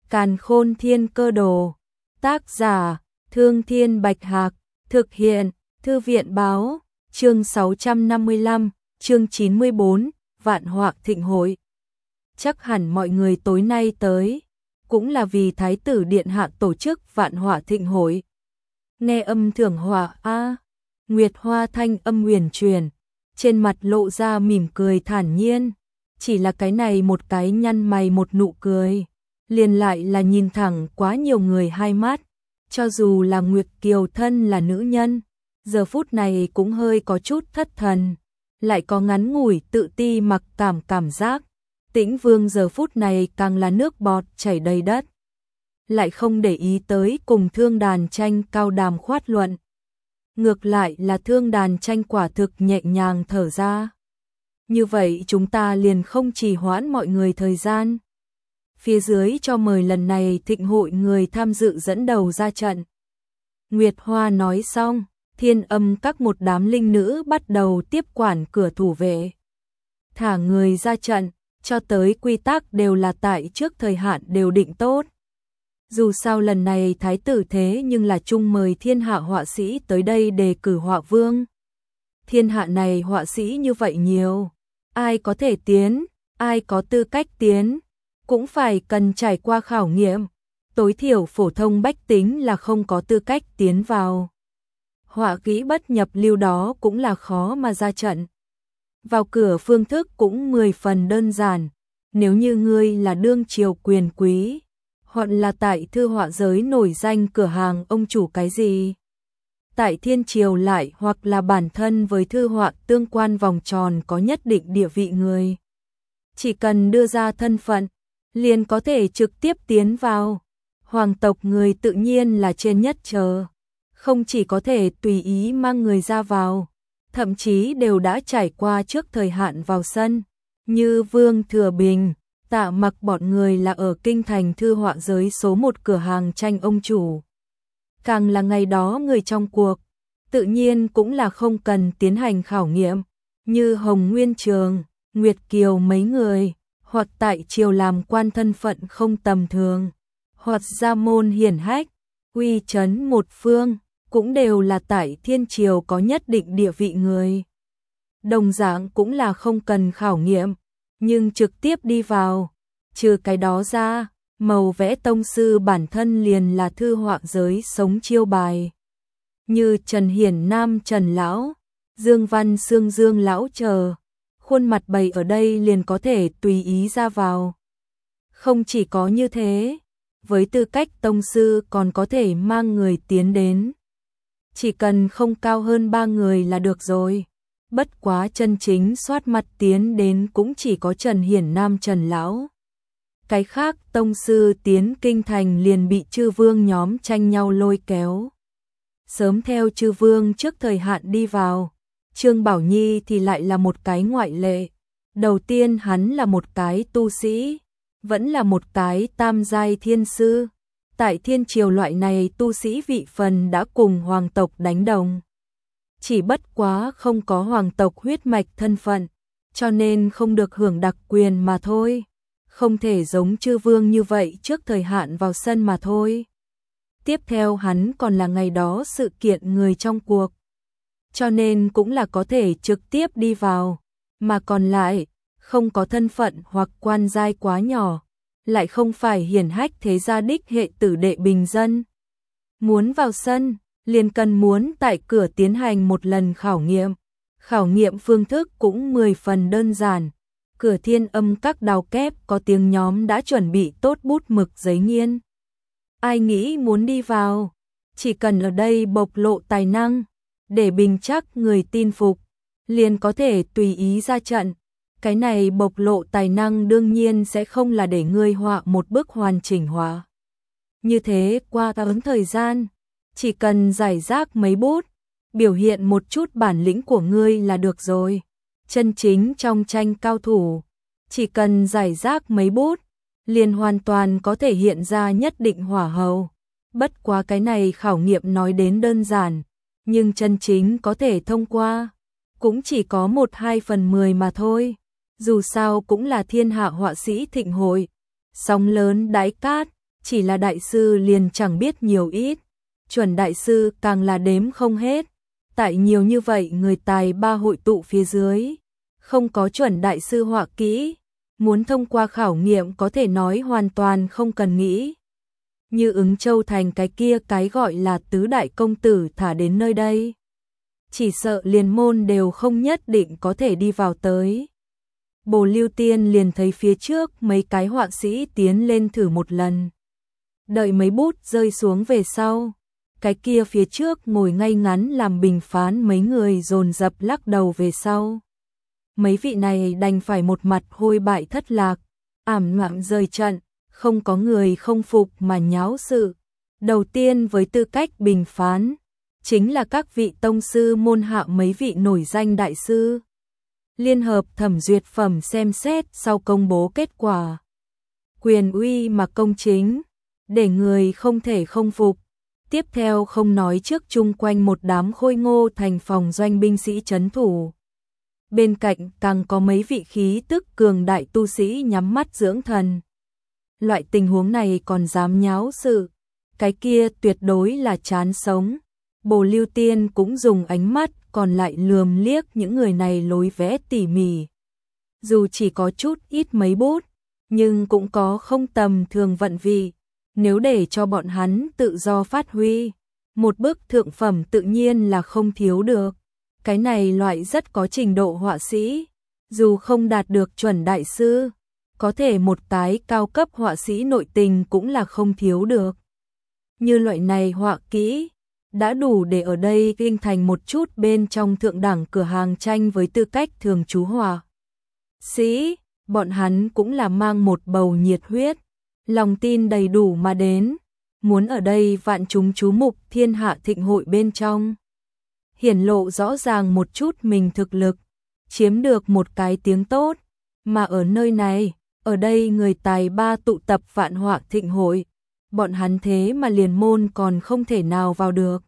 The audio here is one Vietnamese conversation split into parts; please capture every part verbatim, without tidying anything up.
Càn Khôn Thiên Cơ Đồ. Tác giả: Thương Thiên Bạch Hạc. Thực hiện: Thư viện Báo. Chương sáu trăm năm mươi lăm, chương chín mươi bốn, Vạn Họa Thịnh Hội. Chắc hẳn mọi người tối nay tới, cũng là vì Thái tử Điện Hạ tổ chức Vạn Họa Thịnh Hội. Nghe âm thưởng họa a, Nguyệt Hoa thanh âm huyền truyền, trên mặt lộ ra mỉm cười thản nhiên. Chỉ là cái này một cái nhăn mày một nụ cười, liền lại là nhìn thẳng quá nhiều người hai mắt. Cho dù là Nguyệt Kiều thân là nữ nhân, giờ phút này cũng hơi có chút thất thần, lại có ngắn ngủi tự ti mặc cảm cảm giác. Tĩnh Vương giờ phút này càng là nước bọt chảy đầy đất, lại không để ý tới cùng Thương Đàn Tranh cao đàm khoát luận. Ngược lại là Thương Đàn Tranh quả thực nhẹ nhàng thở ra. Như vậy chúng ta liền không trì hoãn mọi người thời gian. Phía dưới cho mời lần này thịnh hội người tham dự dẫn đầu ra trận. Nguyệt Hoa nói xong, Thiên Âm các một đám linh nữ bắt đầu tiếp quản cửa thủ vệ. Thả người ra trận, cho tới quy tắc đều là tại trước thời hạn đều định tốt. Dù sao lần này thái tử thế nhưng là chung mời thiên hạ họa sĩ tới đây đề cử họa vương. Thiên hạ này họa sĩ như vậy nhiều, ai có thể tiến, ai có tư cách tiến, cũng phải cần trải qua khảo nghiệm. Tối thiểu phổ thông bách tính là không có tư cách tiến vào. Họa kỹ bất nhập lưu đó cũng là khó mà ra trận. Vào cửa phương thức cũng mười phần đơn giản. Nếu như ngươi là đương triều quyền quý, hoặc là tại thư họa giới nổi danh cửa hàng ông chủ cái gì, tại thiên triều lại hoặc là bản thân với thư họa tương quan vòng tròn có nhất định địa vị người, chỉ cần đưa ra thân phận, liền có thể trực tiếp tiến vào. Hoàng tộc người tự nhiên là trên nhất chờ, không chỉ có thể tùy ý mang người ra vào, thậm chí đều đã trải qua trước thời hạn vào sân, như Vương Thừa Bình, Tạ Mặc bọn người là ở kinh thành thư họa giới số một cửa hàng tranh ông chủ. Càng là ngày đó người trong cuộc, tự nhiên cũng là không cần tiến hành khảo nghiệm, như Hồng Nguyên Trường, Nguyệt Kiều mấy người, hoặc tại triều làm quan thân phận không tầm thường, hoặc gia môn hiển hách, uy chấn một phương, cũng đều là tại thiên triều có nhất định địa vị người. Đồng dạng cũng là không cần khảo nghiệm, nhưng trực tiếp đi vào. Trừ cái đó ra, màu vẽ tông sư bản thân liền là thư họa giới sống chiêu bài. Như Trần Hiển Nam Trần Lão, Dương Văn Sương Dương Lão chờ, khuôn mặt bày ở đây liền có thể tùy ý ra vào. Không chỉ có như thế, với tư cách tông sư còn có thể mang người tiến đến. Chỉ cần không cao hơn ba người là được rồi. Bất quá chân chính soát mặt tiến đến cũng chỉ có Trần Hiển Nam Trần Lão. Cái khác tông sư tiến kinh thành liền bị chư vương nhóm tranh nhau lôi kéo. Sớm theo chư vương trước thời hạn đi vào. Trương Bảo Nhi thì lại là một cái ngoại lệ. Đầu tiên hắn là một cái tu sĩ, vẫn là một cái tam giai thiên sư. Tại thiên triều loại này tu sĩ vị phần đã cùng hoàng tộc đánh đồng. Chỉ bất quá không có hoàng tộc huyết mạch thân phận, cho nên không được hưởng đặc quyền mà thôi. Không thể giống chư vương như vậy trước thời hạn vào sân mà thôi. Tiếp theo hắn còn là ngày đó sự kiện người trong cuộc, cho nên cũng là có thể trực tiếp đi vào. Mà còn lại, không có thân phận hoặc quan giai quá nhỏ, lại không phải hiển hách thế gia đích hệ tử đệ bình dân. Muốn vào sân, liền cần muốn tại cửa tiến hành một lần khảo nghiệm. Khảo nghiệm phương thức cũng mười phần đơn giản. Cửa Thiên Âm các đào kép có tiếng nhóm đã chuẩn bị tốt bút mực giấy nghiên. Ai nghĩ muốn đi vào, chỉ cần ở đây bộc lộ tài năng, để bình chắc người tin phục, liền có thể tùy ý ra trận. Cái này bộc lộ tài năng đương nhiên sẽ không là để ngươi họa một bức hoàn chỉnh họa. Như thế qua cả ứng thời gian, chỉ cần giải rác mấy bút, biểu hiện một chút bản lĩnh của ngươi là được rồi. Chân chính trong tranh cao thủ, chỉ cần giải rác mấy bút, liền hoàn toàn có thể hiện ra nhất định hỏa hầu. Bất quá cái này khảo nghiệm nói đến đơn giản, nhưng chân chính có thể thông qua, cũng chỉ có một hai phần mười mà thôi. Dù sao cũng là thiên hạ họa sĩ thịnh hội, sóng lớn đãi cát, chỉ là đại sư liền chẳng biết nhiều ít, chuẩn đại sư càng là đếm không hết. Tại nhiều như vậy người tài ba hội tụ phía dưới, không có chuẩn đại sư họa kỹ, muốn thông qua khảo nghiệm có thể nói hoàn toàn không cần nghĩ. Như Ứng Châu Thành cái kia cái gọi là tứ đại công tử thả đến nơi đây, chỉ sợ liền môn đều không nhất định có thể đi vào tới. Bồ Lưu Tiên liền thấy phía trước mấy cái họa sĩ tiến lên thử một lần. Đợi mấy bút rơi xuống về sau, cái kia phía trước ngồi ngay ngắn làm bình phán mấy người dồn dập lắc đầu về sau. Mấy vị này đành phải một mặt hôi bại thất lạc, ảm ngoạm rời trận, không có người không phục mà nháo sự. Đầu tiên với tư cách bình phán, chính là các vị tông sư môn hạ mấy vị nổi danh đại sư. Liên hợp thẩm duyệt phẩm xem xét sau công bố kết quả. Quyền uy mà công chính, để người không thể không phục. Tiếp theo không nói trước chung quanh một đám khôi ngô thành phòng doanh binh sĩ trấn thủ. Bên cạnh càng có mấy vị khí tức cường đại tu sĩ nhắm mắt dưỡng thần. Loại tình huống này còn dám nháo sự, cái kia tuyệt đối là chán sống. Bồ Lưu Tiên cũng dùng ánh mắt còn lại lườm liếc những người này lối vẽ tỉ mỉ. Dù chỉ có chút ít mấy bút, nhưng cũng có không tầm thường vận vị. Nếu để cho bọn hắn tự do phát huy, một bức thượng phẩm tự nhiên là không thiếu được. Cái này loại rất có trình độ họa sĩ, dù không đạt được chuẩn đại sư, có thể một tái cao cấp họa sĩ nội tình cũng là không thiếu được. Như loại này họa kỹ, đã đủ để ở đây kinh thành một chút bên trong thượng đẳng cửa hàng tranh với tư cách thường trú họa sĩ, bọn hắn cũng là mang một bầu nhiệt huyết, lòng tin đầy đủ mà đến, muốn ở đây vạn chúng chú mục thiên hạ thịnh hội bên trong. Hiển lộ rõ ràng một chút mình thực lực, chiếm được một cái tiếng tốt, mà ở nơi này, ở đây người tài ba tụ tập vạn họa thịnh hội, bọn hắn thế mà liền môn còn không thể nào vào được.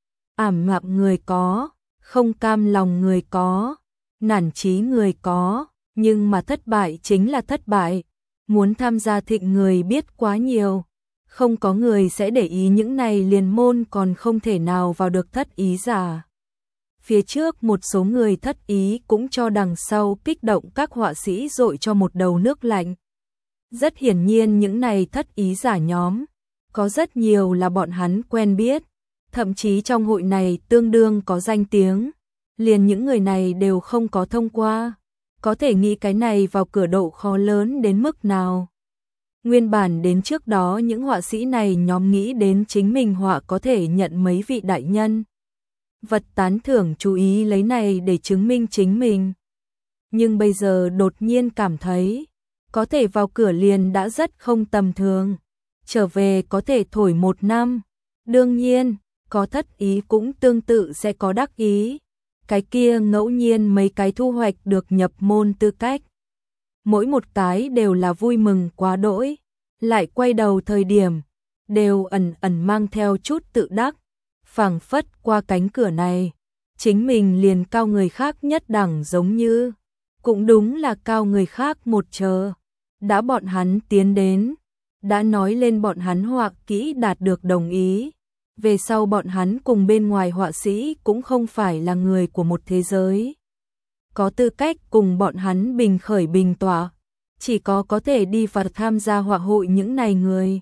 Ảm ngạm người có, không cam lòng người có, nản chí người có, nhưng mà thất bại chính là thất bại. Muốn tham gia thịnh người biết quá nhiều, không có người sẽ để ý những này liền môn còn không thể nào vào được thất ý giả. Phía trước một số người thất ý cũng cho đằng sau kích động các họa sĩ dội cho một đầu nước lạnh. Rất hiển nhiên những này thất ý giả nhóm, có rất nhiều là bọn hắn quen biết, thậm chí trong hội này tương đương có danh tiếng, liền những người này đều không có thông qua. Có thể nghĩ cái này vào cửa độ khó lớn đến mức nào. Nguyên bản đến trước đó những họa sĩ này nhóm nghĩ đến chính mình họa có thể nhận mấy vị đại nhân vật tán thưởng chú ý lấy này để chứng minh chính mình. Nhưng bây giờ đột nhiên cảm thấy, có thể vào cửa liền đã rất không tầm thường. Trở về có thể thổi một năm. Đương nhiên, có thất ý cũng tương tự sẽ có đắc ý. Cái kia ngẫu nhiên mấy cái thu hoạch được nhập môn tư cách. Mỗi một cái đều là vui mừng quá đỗi. Lại quay đầu thời điểm, đều ẩn ẩn mang theo chút tự đắc. Phảng phất qua cánh cửa này, chính mình liền cao người khác nhất đẳng giống như. Cũng đúng là cao người khác một chờ. Đã bọn hắn tiến đến, đã nói lên bọn hắn họa kỹ đạt được đồng ý. Về sau bọn hắn cùng bên ngoài họa sĩ cũng không phải là người của một thế giới. Có tư cách cùng bọn hắn bình khởi bình tỏa, chỉ có có thể đi và tham gia họa hội những này người.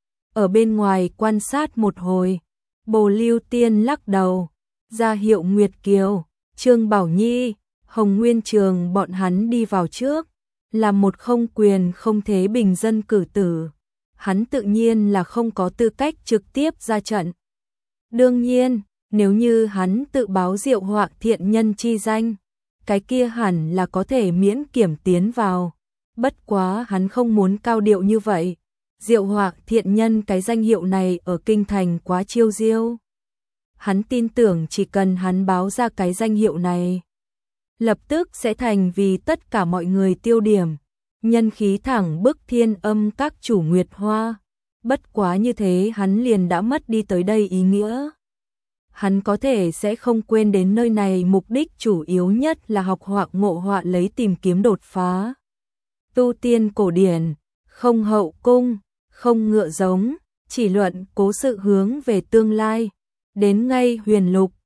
Ở bên ngoài quan sát một hồi, Bồ Lưu Tiên lắc đầu, ra hiệu Nguyệt Kiều, Trương Bảo Nhi, Hồng Nguyên Trường bọn hắn đi vào trước, là một không quyền không thế bình dân cử tử. Hắn tự nhiên là không có tư cách trực tiếp ra trận. Đương nhiên, nếu như hắn tự báo diệu họa thiện nhân chi danh, cái kia hẳn là có thể miễn kiểm tiến vào. Bất quá hắn không muốn cao điệu như vậy. Diệu họa thiện nhân cái danh hiệu này ở kinh thành quá chiêu diêu. Hắn tin tưởng chỉ cần hắn báo ra cái danh hiệu này, lập tức sẽ thành vì tất cả mọi người tiêu điểm. Nhân khí thẳng bức thiên âm các chủ Nguyệt Hoa. Bất quá như thế hắn liền đã mất đi tới đây ý nghĩa. Hắn có thể sẽ không quên đến nơi này mục đích chủ yếu nhất là học họa ngộ họa lấy tìm kiếm đột phá. Tu tiên cổ điển, không hậu cung, không ngựa giống, chỉ luận cố sự hướng về tương lai. Đến ngay huyền lục,